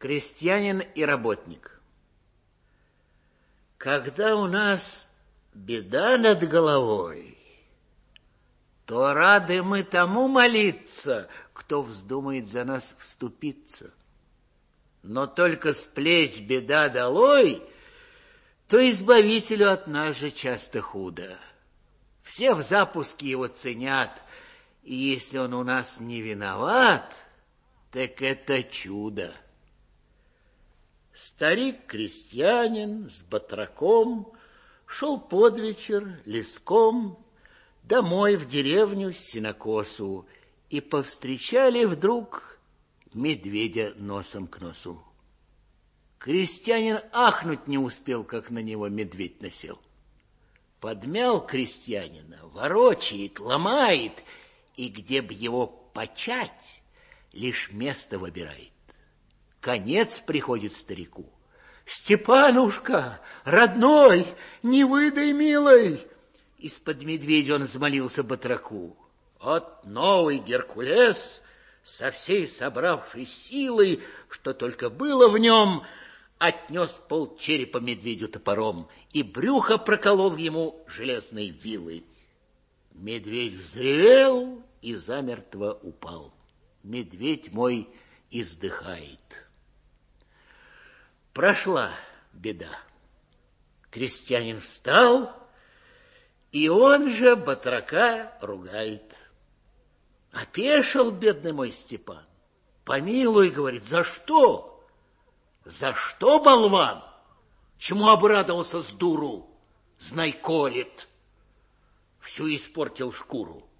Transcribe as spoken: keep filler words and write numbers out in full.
Крестьянин и работник. Когда у нас беда над головой, то рады мы тому молиться, кто вздумает за нас вступиться. Но только с плеч беда долой, то избавителю от нас же часто худо. Все в запуске его ценят, и если он у нас не виноват, так это чудо. Старик-крестьянин с батраком шел под вечер леском домой в деревню с сенокосу, и повстречали вдруг медведя носом к носу. Крестьянин ахнуть не успел, как на него медведь насел. Подмял крестьянина, ворочает, ломает, и где б его почать, лишь место выбирает. Конец приходит старику. «Степанушка, родной, не выдай, милой!» Из-под медведя он взмолился батраку. От новый Геркулес, со всей собравшей силой, что только было в нем, отнес полчерепа медведю топором и брюхо проколол ему железной вилой. Медведь взревел и замертво упал. Медведь мой издыхает. Прошла беда. Крестьянин встал, и он же батрака ругает. Опешил бедный мой Степан. Помилуй, говорит, за что? За что, болван? Чему обрадовался с дуру? Знай, колет. Всю испортил шкуру.